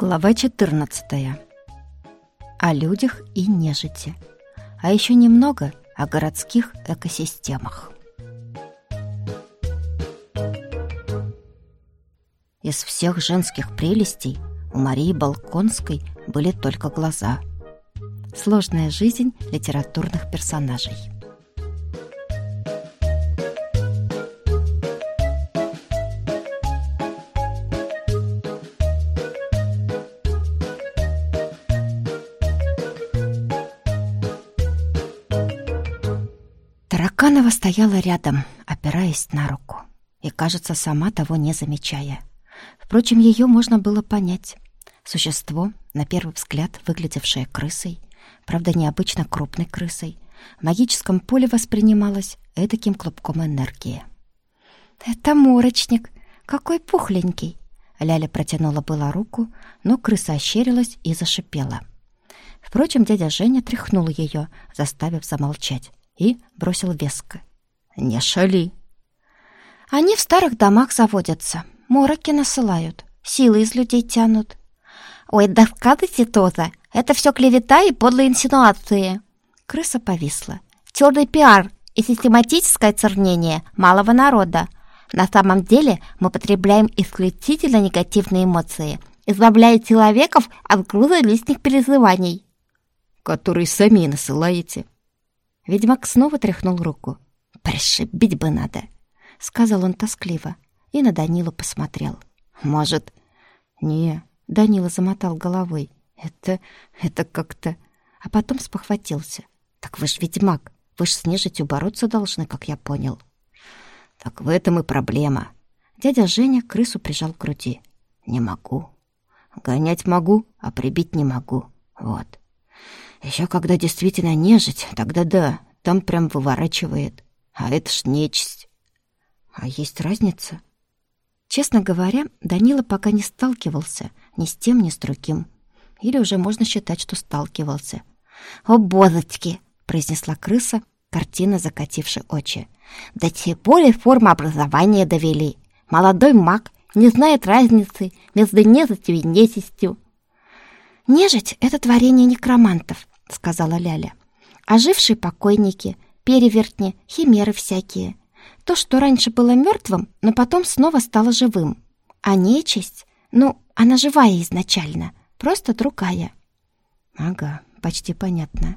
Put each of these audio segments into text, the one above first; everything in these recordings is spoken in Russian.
Глава 14. О людях и нежити. А еще немного о городских экосистемах. Из всех женских прелестей у Марии Болконской были только глаза. Сложная жизнь литературных персонажей. Тараканова стояла рядом, опираясь на руку, и, кажется, сама того не замечая. Впрочем, ее можно было понять. Существо, на первый взгляд выглядевшее крысой, правда, необычно крупной крысой, в магическом поле воспринималось эдаким клубком энергии. «Это морочник! Какой пухленький!» Ляля протянула было руку, но крыса ощерилась и зашипела. Впрочем, дядя Женя тряхнул ее, заставив замолчать, и бросил веско: «Не шали!» «Они в старых домах заводятся, мороки насылают, силы из людей тянут». «Ой, да скажите тоже, это все клевета и подлые инсинуации!» Крыса повисла. «Черный пиар и систематическое цернение малого народа. На самом деле мы потребляем исключительно негативные эмоции, избавляя человеков от груза лишних переживаний». «Которые сами насылаете». Ведьмак снова тряхнул руку. «Пришибить бы надо», — сказал он тоскливо, и на Данилу посмотрел. «Может...» «Не...» — Данила замотал головой. «Это как-то...» А потом спохватился. «Так вы ж ведьмак, вы ж с нежитью бороться должны, как я понял». «Так в этом и проблема». Дядя Женя крысу прижал к груди. «Не могу. Гонять могу, а прибить не могу. Вот. Еще когда действительно нежить, тогда да, там прям выворачивает. А это ж нечисть». «А есть разница?» Честно говоря, Данила пока не сталкивался ни с тем, ни с другим. Или уже можно считать, что сталкивался. «О, бозочки!» — произнесла крыса, картина закативши очи. «До сих пор и форму образования довели. Молодой маг не знает разницы между нежитью и нечистью». «Нежить — это творение некромантов», — сказала Ляля. «Ожившие покойники, перевертни, химеры всякие. То, что раньше было мертвым, но потом снова стало живым. А нечисть, она живая изначально, просто другая». «Ага, почти понятно».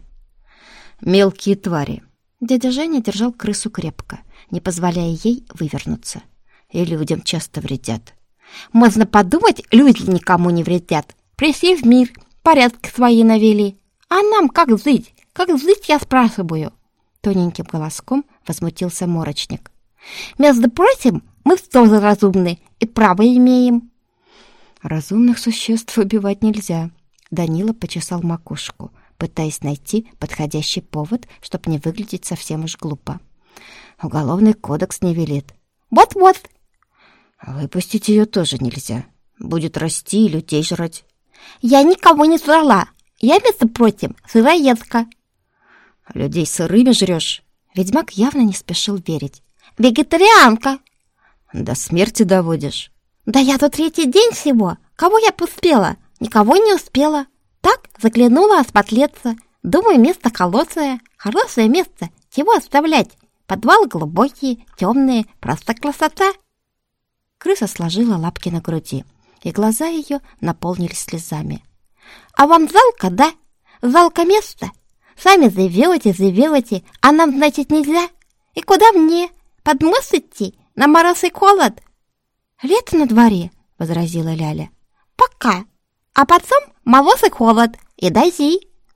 «Мелкие твари». Дядя Женя держал крысу крепко, не позволяя ей вывернуться. «И людям часто вредят». «Можно подумать, люди никому не вредят. Пришли в мир, порядки свои навели. А нам как жить? Как жить, я спрашиваю?» Тоненьким голоском возмутился морочник. «Между прочим, мы тоже разумны и право имеем». «Разумных существ убивать нельзя». Данила почесал макушку, пытаясь найти подходящий повод, чтобы не выглядеть совсем уж глупо. «Уголовный кодекс не велит». «Вот-вот». «Выпустить ее тоже нельзя. Будет расти и людей жрать». «Я никого не жрала. Я, между прочим, сыроедка». «Людей сырыми жрешь?» Ведьмак явно не спешил верить. «Вегетарианка». «До смерти доводишь?» «Да я тут третий день всего. Кого я успела? Никого не успела. Так, заглянула осмотреться. Думаю, место холодное. Хорошее место. Чего оставлять? Подвалы глубокие, темные. Просто красота». Крыса сложила лапки на груди, и глаза ее наполнились слезами. «А вам жалко, да? Жалко место? Сами заявите, а нам, значит, нельзя? И куда мне? Под мост идти? На мороз и холод?» «Лето на дворе», — возразила Ляля. «Пока. А потом мороз и холод, и дожди».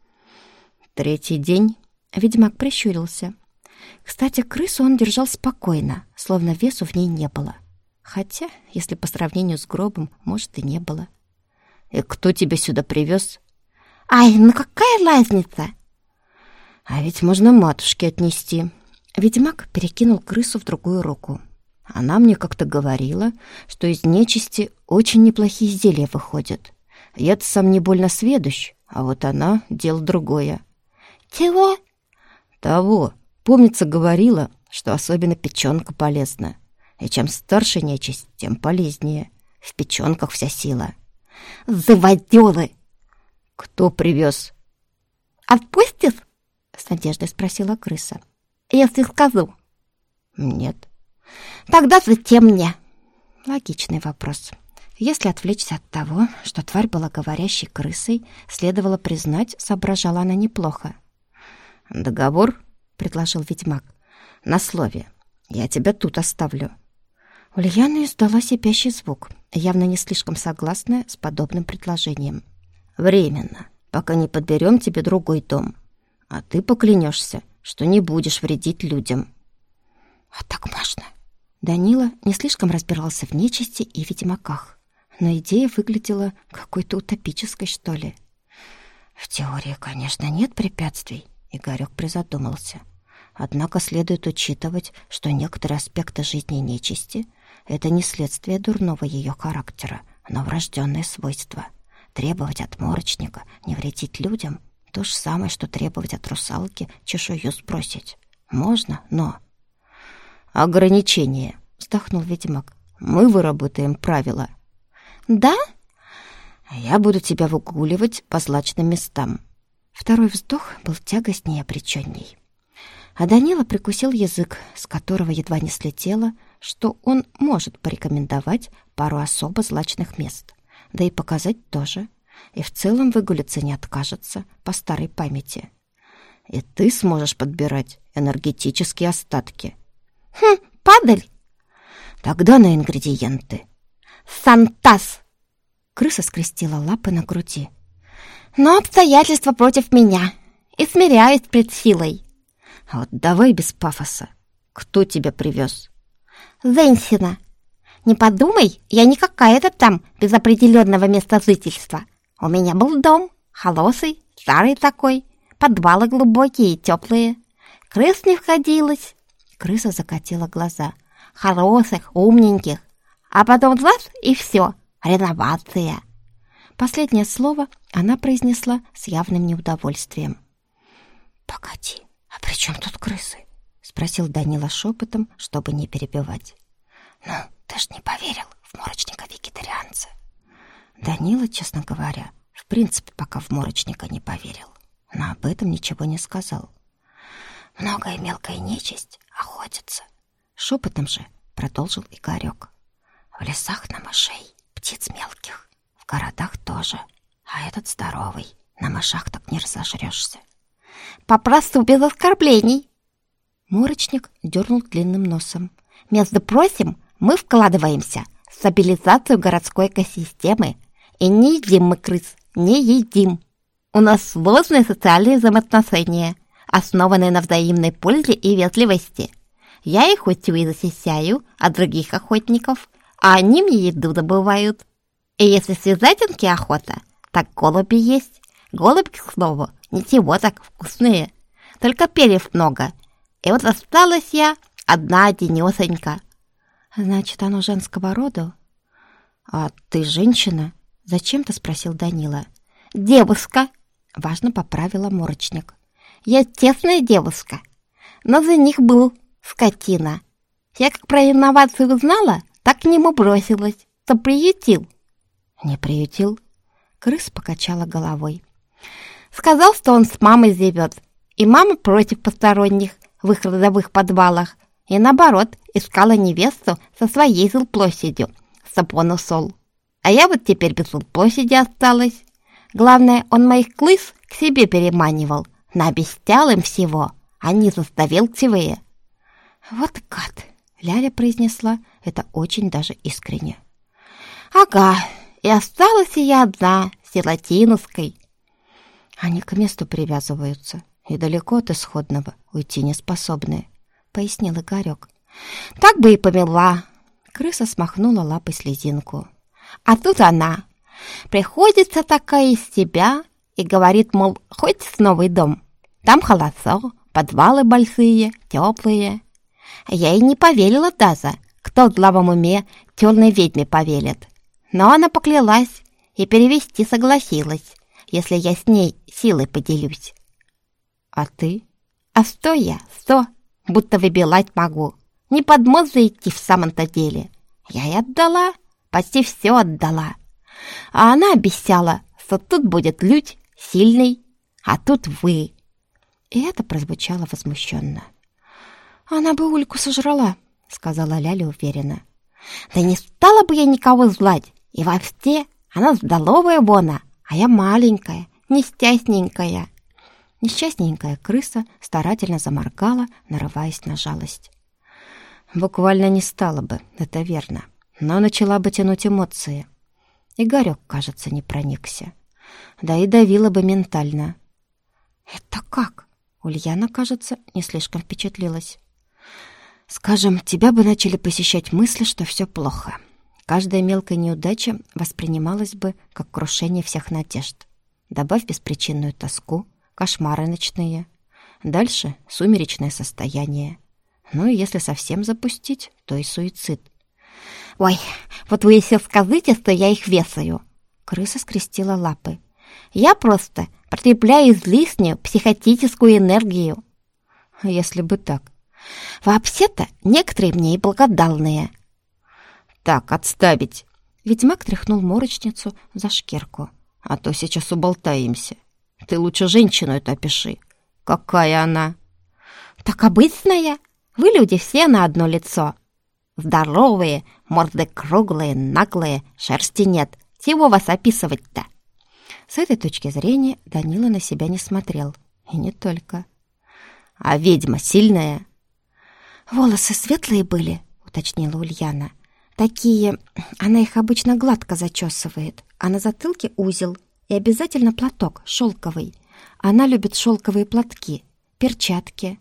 «Третий день», — ведьмак прищурился. Кстати, крысу он держал спокойно, словно весу в ней не было. Хотя, если по сравнению с гробом, может, и не было. «И кто тебя сюда привез?» «Ай, какая разница?» «А ведь можно матушке отнести». Ведьмак перекинул крысу в другую руку. «Она мне как-то говорила, что из нечисти очень неплохие изделия выходят. Я-то сам не больно сведущ, а вот она — дело другое». «Чего?» «Того. Помнится, говорила, что особенно печёнка полезна. И чем старше нечисть, тем полезнее. В печёнках вся сила. «Заводёры!» «Кто привез?» «Отпустишь?» — с надеждой спросила крыса. «Если скажу». «Нет». «Тогда зачем мне?» Логичный вопрос. Если отвлечься от того, что тварь была говорящей крысой, следовало признать, соображала она неплохо. «Договор?» — предложил ведьмак. «На слове. Я тебя тут оставлю». Ульяна издала сипящий звук, явно не слишком согласная с подобным предложением. «Временно, пока не подберем тебе другой дом. А ты поклянешься, что не будешь вредить людям». «А так можно?» Данила не слишком разбирался в нечисти и ведьмаках, но идея выглядела какой-то утопической, что ли. В теории, конечно, нет препятствий, Игорёк призадумался. Однако следует учитывать, что некоторые аспекты жизни нечисти — это не следствие дурного ее характера, но врожденное свойство. Требовать от морочника не вредить людям — то же самое, что требовать от русалки чешую сбросить. Можно, но... «Ограничение», — вздохнул ведьмак. «Мы выработаем правила». «Да?» «Я буду тебя выгуливать по злачным местам». Второй вздох был тягостнее и обречённей. А Данила прикусил язык, с которого едва не слетело, что он может порекомендовать пару особо злачных мест, да и показать тоже, и в целом выгулиться не откажется по старой памяти. «И ты сможешь подбирать энергетические остатки». Падаль? Тогда на ингредиенты. Сантас! Крыса скрестила лапы на груди. Но обстоятельства против меня. И смиряюсь пред силой. А вот давай без пафоса. Кто тебя привез? Зенсина. Не подумай, я не какая-то там без определенного места жительства. У меня был дом, холосый, старый такой, подвалы глубокие и теплые. Крыс не входилось. Крыса закатила глаза. Хороших, умненьких. А потом раз и все. Реновация. Последнее слово она произнесла с явным неудовольствием. «Погоди, а при чем тут крысы?» — спросил Данила шепотом, чтобы не перебивать. «Ну, ты ж не поверил в морочника-вегетарианца». Данила, честно говоря, в принципе, пока в морочника не поверил, но об этом ничего не сказал. «Многое мелкая нечисть охотится», — шепотом же продолжил Игорёк. «В лесах на мышей, птиц мелких, в городах тоже, а этот здоровый, на мышах так не разожрёшься». «Попросту без оскорблений». Морочник дернул длинным носом. «Между прочим, мы вкладываемся в стабилизацию городской экосистемы. И не едим мы крыс, не едим. У нас сложные социальные взаимоотношения, основанные на взаимной пользе и вежливости. Я их учу и защищаю от других охотников, а они мне еду добывают. И если связательки охота, так голуби есть. Голуби, к слову, ничего так вкусные, только перьев много. И вот осталась я одна-одинёсенька». «Значит, оно женского рода?» «А ты женщина?» — зачем-то спросил Данила. «Девушка», — важно поправила морочник. «Я честная девушка, но за них был скотина. Я как про инновацию узнала, так к нему бросилась, то приютил». «Не приютил?» — крыс покачала головой. «Сказал, что он с мамой живет, и мама против посторонних в их родовых подвалах, и наоборот, искала невесту со своей жилплощадью, чтоб он ушел. А я вот теперь без жилплощади осталась. Главное, он моих крыс к себе переманивал, наобещал им всего, они заставилчивые». «Вот гад!» — Ляля произнесла это очень даже искренне. «Ага, и осталась я одна, сиротинуской». «Они к месту привязываются и далеко от исходного уйти не способны», — пояснил Игорёк. «Так бы и померла». Крыса смахнула лапой слезинку. «А тут она приходится такая из себя и говорит, мол, хоть новый дом. Там холодцо, подвалы большие, теплые». Я ей не поверила даже, кто в здравом уме черной ведьме поверит. Но она поклялась и перевести согласилась, если я с ней силой поделюсь. «А ты?» «А сто я, сто, будто выбилать могу. Не под мост идти в самом-то деле. Я и отдала, почти все отдала. А она обещала, что тут будет Людь сильный, а тут вы. И это прозвучало возмущенно. Она бы Ульку сожрала, сказала Ляля уверенно. Да не стала бы я никого звать, и вообще она здоровая вона, а я маленькая, несчастненькая. Несчастненькая крыса старательно заморгала, нарываясь на жалость. Буквально не стала бы, это верно, но начала бы тянуть эмоции. Игорек, кажется, не проникся. Да и давила бы ментально. «Это как?» Ульяна, кажется, не слишком впечатлилась. «Скажем, тебя бы начали посещать мысли, что все плохо. Каждая мелкая неудача воспринималась бы как крушение всех надежд. Добавь беспричинную тоску, кошмары ночные. Дальше сумеречное состояние. Ну и если совсем запустить, то и суицид. «Ой, вот вы еще скажите, что я их весаю!» Крыса скрестила лапы. «Я просто потребляю излишнюю психотическую энергию». «Если бы так». «Вообще-то некоторые мне и благодарные». «Так, отставить!» Ведьмак тряхнул морочницу за шкирку. «А то сейчас уболтаемся. Ты лучше женщину эту опиши. Какая она?» «Так обычная. Вы, люди, все на одно лицо. Здоровые, морды круглые, наглые, шерсти нет. Чего вас описывать-то?» С этой точки зрения Данила на себя не смотрел. И не только. «А ведьма сильная?» «Волосы светлые были», — уточнила Ульяна. «Такие, она их обычно гладко зачесывает, а на затылке узел и обязательно платок шелковый. Она любит шелковые платки, перчатки».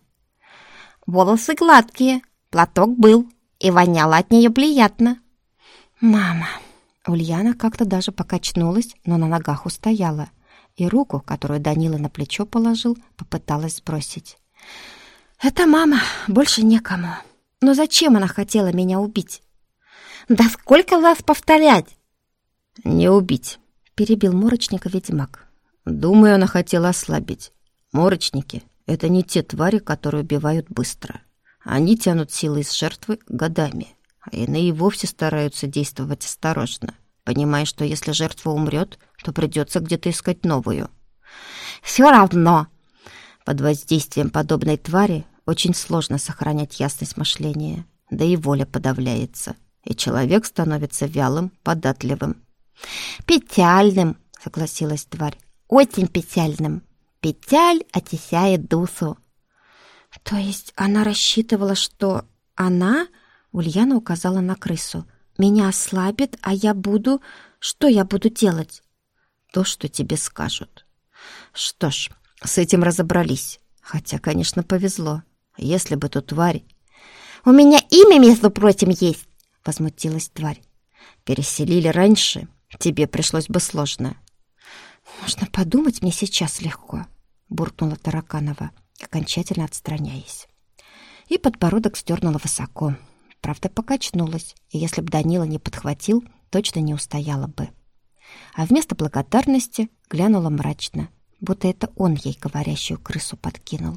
«Волосы гладкие, платок был, и воняло от нее приятно». «Мама!» Ульяна как-то даже покачнулась, но на ногах устояла, и руку, которую Данила на плечо положил, попыталась сбросить. «Это мама, больше некому. Но зачем она хотела меня убить?» «Да сколько вас повторять?» «Не убить», — перебил Морочника ведьмак. «Думаю, она хотела ослабить. Морочники — это не те твари, которые убивают быстро. Они тянут силы из жертвы годами, а иные вовсе стараются действовать осторожно, понимая, что если жертва умрет, то придется где-то искать новую». «Все равно». Под воздействием подобной твари очень сложно сохранять ясность мышления, да и воля подавляется, и человек становится вялым, податливым. «Печальным», — согласилась тварь. «Очень печальным. Печаль очищает душу». «То есть она рассчитывала, что она...» Ульяна указала на крысу. «Меня ослабит, а я буду... Что я буду делать?» «То, что тебе скажут». «Что ж, с этим разобрались. Хотя, конечно, повезло. Если бы ту тварь...» «У меня имя, между прочим, есть!» — возмутилась тварь. «Переселили раньше, тебе пришлось бы сложно». «Можно подумать, мне сейчас легко», — буркнула Тараканова, окончательно отстраняясь. И подбородок сдернула высоко. Правда, покачнулась, и если б Данила не подхватил, точно не устояла бы. А вместо благодарности глянула мрачно, будто это он ей говорящую крысу подкинул.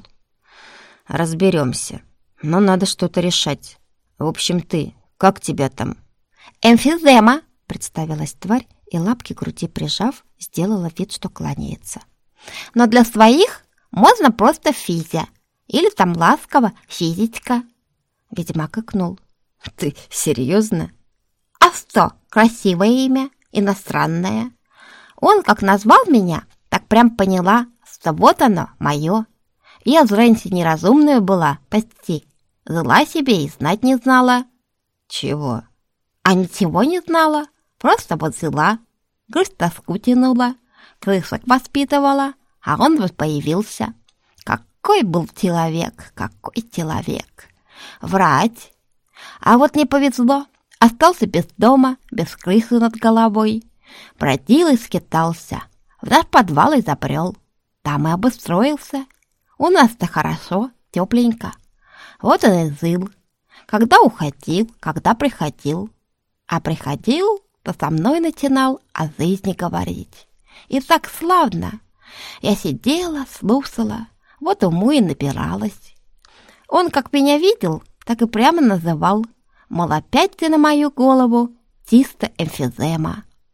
«Разберемся, но надо что-то решать. В общем, ты, как тебя там?» «Эмфизема», — представилась тварь, и лапки к груди прижав, сделала вид, что кланяется. «Но для своих можно просто Физя, или там ласково Физичка». Ведьмак икнул. «Ты серьезно?» «А что, красивое имя, иностранное. Он как назвал меня, так прям поняла, что вот оно, мое. Я раньше неразумная была, почти. Зла себе и знать не знала». «Чего?» «А ничего не знала, просто вот зла. Крыс тоску тянула, крысок воспитывала, а он вот появился. Какой был человек, какой человек! Врать! А вот не повезло, остался без дома, без крыши над головой. Бродил и скитался, в наш подвал и запрел. Там и обустроился. У нас-то хорошо, тепленько. Вот он и жил. Когда уходил, когда приходил. А приходил, то со мной начинал о жизни говорить. И так славно. Я сидела, слушала, вот уму и набиралась. Он как меня видел, так и прямо называл. Мол, опять ты на мою голову, чисто эмфизема.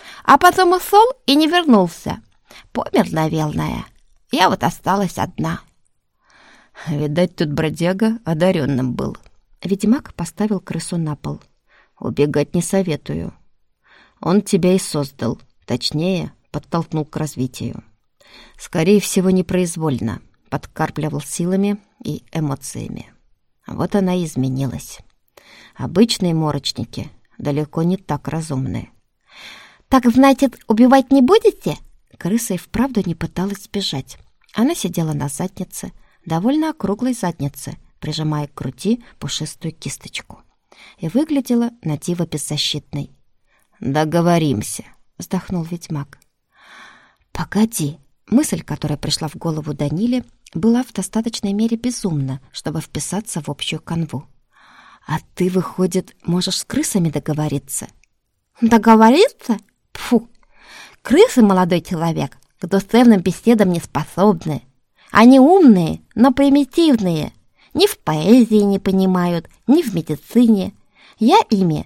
А потом ушел и не вернулся. Помер, наверное. Я вот осталась одна. Видать, тут бродяга одаренным был. Ведьмак поставил крысу на пол. Убегать не советую. Он тебя и создал, точнее, подтолкнул к развитию. Скорее всего, непроизвольно, подкармливал силами и эмоциями. Вот она и изменилась. Обычные морочники далеко не так разумны. «Так, значит, убивать не будете?» Крыса и вправду не пыталась сбежать. Она сидела на заднице, довольно округлой заднице, прижимая к груди пушистую кисточку. И выглядела на диво беззащитной. «Договоримся», — вздохнул ведьмак. «Погоди». Мысль, которая пришла в голову Даниле, была в достаточной мере безумна, чтобы вписаться в общую канву. «А ты, выходит, можешь с крысами договориться?» «Договориться? Фу! Крысы, молодой человек, к душевным беседам не способны. Они умные, но примитивные. Ни в поэзии не понимают, ни в медицине. Я ими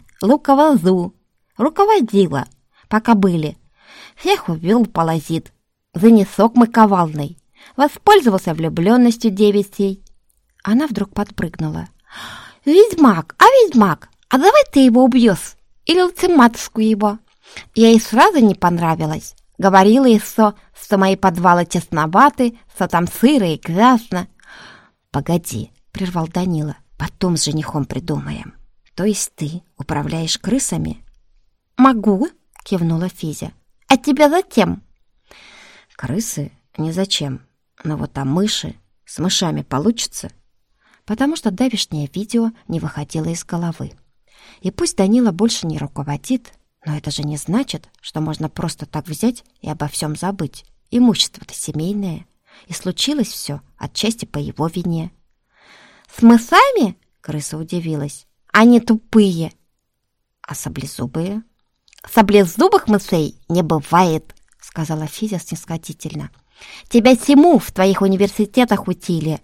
руководила, пока были. Всех увел паразит. Занесок маковалный. Воспользовался влюбленностью девицей». Она вдруг подпрыгнула. «Ведьмак, а давай ты его убьешь? Или лучше матушку его?» Я ей сразу не понравилась. Говорила ей, что мои подвалы тесноваты, что там сыро и грязно. «Погоди», — прервал Данила, — «потом с женихом придумаем». «То есть ты управляешь крысами?» «Могу», — кивнула Физя. «А тебя зачем?» «Крысы? Незачем. Но вот мыши? С мышами получится?» Потому что давешнее видео не выходило из головы. И пусть Данила больше не руководит, но это же не значит, что можно просто так взять и обо всем забыть. Имущество-то семейное. И случилось все отчасти по его вине. «С мышами?» — крыса удивилась. «Они тупые». «А саблезубые?» «Саблезубых мышей не бывает», — сказала Физя снисходительно. «Тебя всему в твоих университетах учили».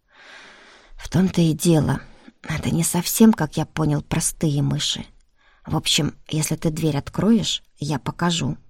«В том-то и дело. Это не совсем, как я понял, простые мыши. В общем, если ты дверь откроешь, я покажу».